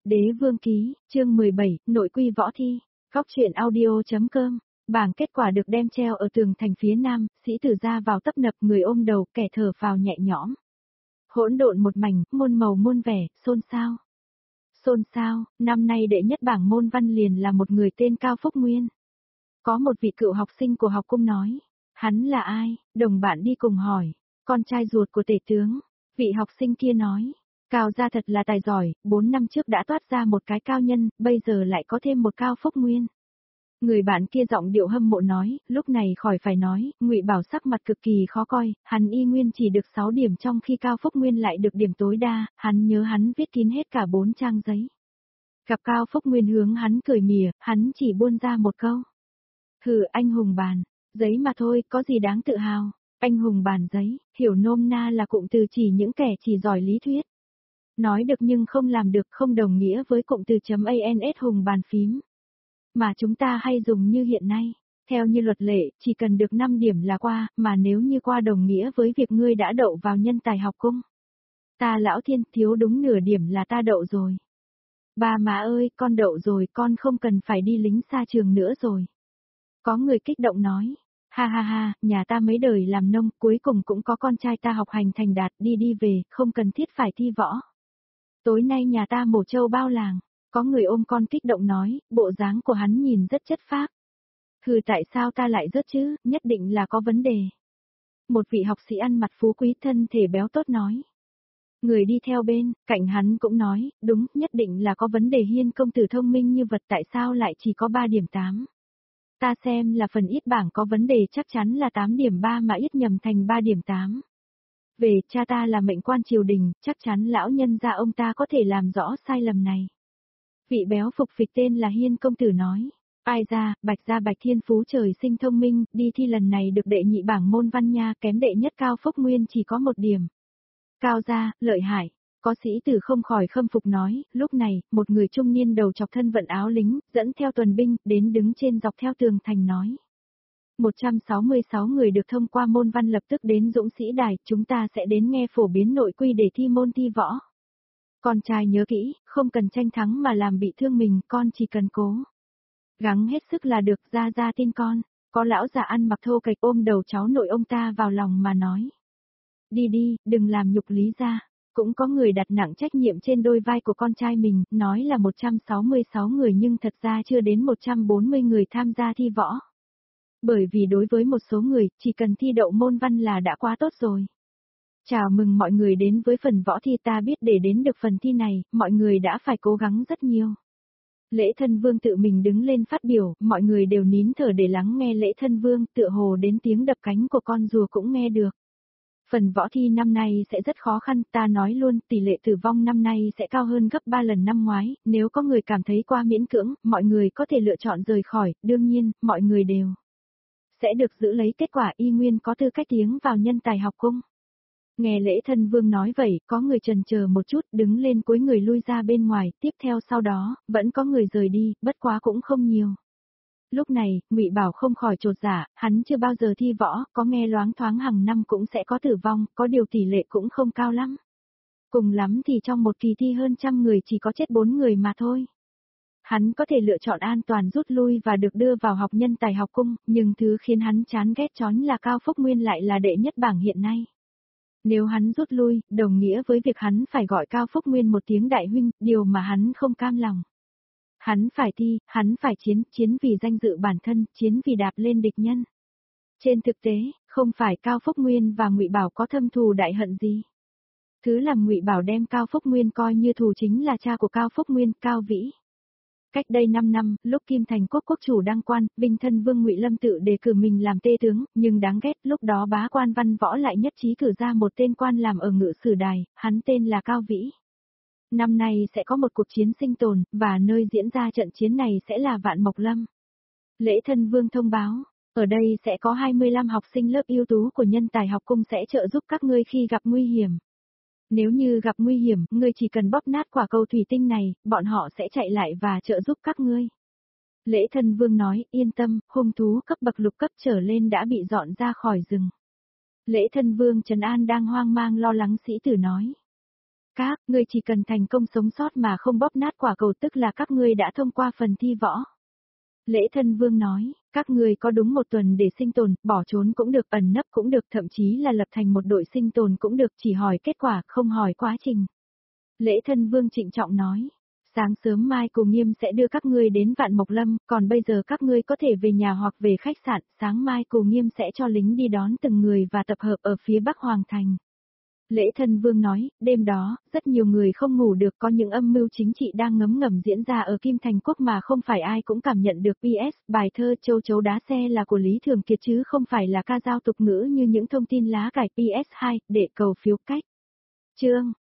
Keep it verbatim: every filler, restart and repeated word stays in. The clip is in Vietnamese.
Đế vương ký, chương mười bảy, nội quy võ thi, góc truyện audio.com, bảng kết quả được đem treo ở tường thành phía nam, sĩ tử ra vào tấp nập người ôm đầu, kẻ thở phào nhẹ nhõm. Hỗn độn một mảnh, muôn màu muôn vẻ, xôn xao. Xôn xao, năm nay đệ nhất bảng môn văn liền là một người tên Cao Phúc Nguyên. Có một vị cựu học sinh của học cung nói, hắn là ai, đồng bạn đi cùng hỏi, con trai ruột của tể tướng, vị học sinh kia nói. Cao gia thật là tài giỏi, bốn năm trước đã toát ra một cái cao nhân, bây giờ lại có thêm một Cao Phúc Nguyên. Người bạn kia giọng điệu hâm mộ nói, lúc này khỏi phải nói, Ngụy Bảo sắc mặt cực kỳ khó coi, hắn y nguyên chỉ được sáu điểm trong khi Cao Phúc Nguyên lại được điểm tối đa, hắn nhớ hắn viết kín hết cả bốn trang giấy. Gặp Cao Phúc Nguyên hướng hắn cười mỉa, hắn chỉ buôn ra một câu. Hừ, anh hùng bàn, giấy mà thôi, có gì đáng tự hào, anh hùng bàn giấy, hiểu nôm na là cụm từ chỉ những kẻ chỉ giỏi lý thuyết. Nói được nhưng không làm được không đồng nghĩa với cụm từ chấm ans hùng bàn phím. Mà chúng ta hay dùng như hiện nay, theo như luật lệ, chỉ cần được năm điểm là qua, mà nếu như qua đồng nghĩa với việc ngươi đã đậu vào nhân tài học cung. Ta lão thiên thiếu đúng nửa điểm là ta đậu rồi. Ba má ơi, con đậu rồi, con không cần phải đi lính xa trường nữa rồi. Có người kích động nói, ha ha ha, nhà ta mấy đời làm nông, cuối cùng cũng có con trai ta học hành thành đạt, đi đi về, không cần thiết phải thi võ. Tối nay nhà ta mổ trâu bao làng, có người ôm con kích động nói, bộ dáng của hắn nhìn rất chất phác. Hừ, tại sao ta lại rớt chứ, nhất định là có vấn đề. Một vị học sĩ ăn mặc phú quý thân thể béo tốt nói. Người đi theo bên, cạnh hắn cũng nói, đúng, nhất định là có vấn đề. Hiên công tử thông minh như vật, tại sao lại chỉ có ba điểm tám. Ta xem là phần ít bảng có vấn đề, chắc chắn là tám điểm ba mà ít nhầm thành ba điểm tám. Về, cha ta là mệnh quan triều đình, chắc chắn lão nhân gia ông ta có thể làm rõ sai lầm này. Vị béo phục phịch tên là Hiên công tử nói, ai ra, Bạch gia Bạch thiên phú trời sinh thông minh, đi thi lần này được đệ nhị bảng môn văn nha, kém đệ nhất Cao Phúc Nguyên chỉ có một điểm. Cao gia, lợi hại. Có sĩ tử không khỏi khâm phục nói, lúc này, một người trung niên đầu chọc thân vận áo lính, dẫn theo tuần binh, đến đứng trên dọc theo tường thành nói. một trăm sáu mươi sáu người được thông qua môn văn lập tức đến Dũng Sĩ Đài, chúng ta sẽ đến nghe phổ biến nội quy để thi môn thi võ. Con trai nhớ kỹ, không cần tranh thắng mà làm bị thương mình, con chỉ cần cố gắng hết sức là được, ra ra tin con. Có lão già ăn mặc thô kệch ôm đầu cháu nội ông ta vào lòng mà nói. Đi đi, đừng làm nhục Lý gia. Cũng có người đặt nặng trách nhiệm trên đôi vai của con trai mình, nói là một trăm sáu mươi sáu người nhưng thật ra chưa đến một trăm bốn mươi người tham gia thi võ. Bởi vì đối với một số người, chỉ cần thi đậu môn văn là đã quá tốt rồi. Chào mừng mọi người đến với phần võ thi, ta biết để đến được phần thi này, mọi người đã phải cố gắng rất nhiều. Lễ thân vương tự mình đứng lên phát biểu, mọi người đều nín thở để lắng nghe lễ thân vương, tựa hồ đến tiếng đập cánh của con rùa cũng nghe được. Phần võ thi năm nay sẽ rất khó khăn, ta nói luôn, tỷ lệ tử vong năm nay sẽ cao hơn gấp ba lần năm ngoái, nếu có người cảm thấy quá miễn cưỡng, mọi người có thể lựa chọn rời khỏi, đương nhiên, mọi người đều sẽ được giữ lấy kết quả y nguyên có tư cách tiến vào nhân tài học cung. Nghe lễ thân vương nói vậy, có người chần chờ một chút, đứng lên cúi người lui ra bên ngoài, tiếp theo sau đó, vẫn có người rời đi, bất quá cũng không nhiều. Lúc này, Ngụy Bảo không khỏi chột dạ, hắn chưa bao giờ thi võ, có nghe loáng thoáng hàng năm cũng sẽ có tử vong, có điều tỷ lệ cũng không cao lắm. Cùng lắm thì trong một kỳ thi hơn trăm người chỉ có chết bốn người mà thôi. Hắn có thể lựa chọn an toàn rút lui và được đưa vào học nhân tài học cung, nhưng thứ khiến hắn chán ghét chón là Cao Phúc Nguyên lại là đệ nhất bảng hiện nay. Nếu hắn rút lui, đồng nghĩa với việc hắn phải gọi Cao Phúc Nguyên một tiếng đại huynh, điều mà hắn không cam lòng. Hắn phải thi, hắn phải chiến, chiến vì danh dự bản thân, chiến vì đạp lên địch nhân. Trên thực tế, không phải Cao Phúc Nguyên và Ngụy Bảo có thâm thù đại hận gì. Thứ làm Ngụy Bảo đem Cao Phúc Nguyên coi như thù chính là cha của Cao Phúc Nguyên, Cao Vĩ. Cách đây năm năm, lúc Kim Thành Quốc quốc chủ đăng quan, Vinh thân vương Ngụy Lâm tự đề cử mình làm tê tướng, nhưng đáng ghét, lúc đó bá quan văn võ lại nhất trí cử ra một tên quan làm ở Ngự Sử Đài, hắn tên là Cao Vĩ. Năm nay sẽ có một cuộc chiến sinh tồn, và nơi diễn ra trận chiến này sẽ là Vạn Mộc Lâm. Lễ thân vương thông báo, ở đây sẽ có hai mươi lăm học sinh lớp ưu tú của nhân tài học cung sẽ trợ giúp các ngươi khi gặp nguy hiểm. Nếu như gặp nguy hiểm, ngươi chỉ cần bóp nát quả cầu thủy tinh này, bọn họ sẽ chạy lại và trợ giúp các ngươi. Lễ thân vương nói, yên tâm, hung thú cấp bậc lục cấp trở lên đã bị dọn ra khỏi rừng. Lễ thân vương Trần An đang hoang mang lo lắng sĩ tử nói. Các, ngươi chỉ cần thành công sống sót mà không bóp nát quả cầu tức là các ngươi đã thông qua phần thi võ. Lễ Thân Vương nói, các ngươi có đúng một tuần để sinh tồn, bỏ trốn cũng được, ẩn nấp cũng được, thậm chí là lập thành một đội sinh tồn cũng được, chỉ hỏi kết quả, không hỏi quá trình. Lễ Thân Vương trịnh trọng nói, sáng sớm mai Cù Nghiêm sẽ đưa các ngươi đến Vạn Mộc Lâm, còn bây giờ các ngươi có thể về nhà hoặc về khách sạn, sáng mai Cù Nghiêm sẽ cho lính đi đón từng người và tập hợp ở phía Bắc Hoàng Thành. Lễ Thân Vương nói, đêm đó, rất nhiều người không ngủ được, có những âm mưu chính trị đang ngấm ngầm diễn ra ở Kim Thành Quốc mà không phải ai cũng cảm nhận được. pê ét, bài thơ Châu Chấu Đá Xe là của Lý Thường Kiệt chứ không phải là ca dao tục ngữ như những thông tin lá cải. pê ét hai, để cầu phiếu cách. Chương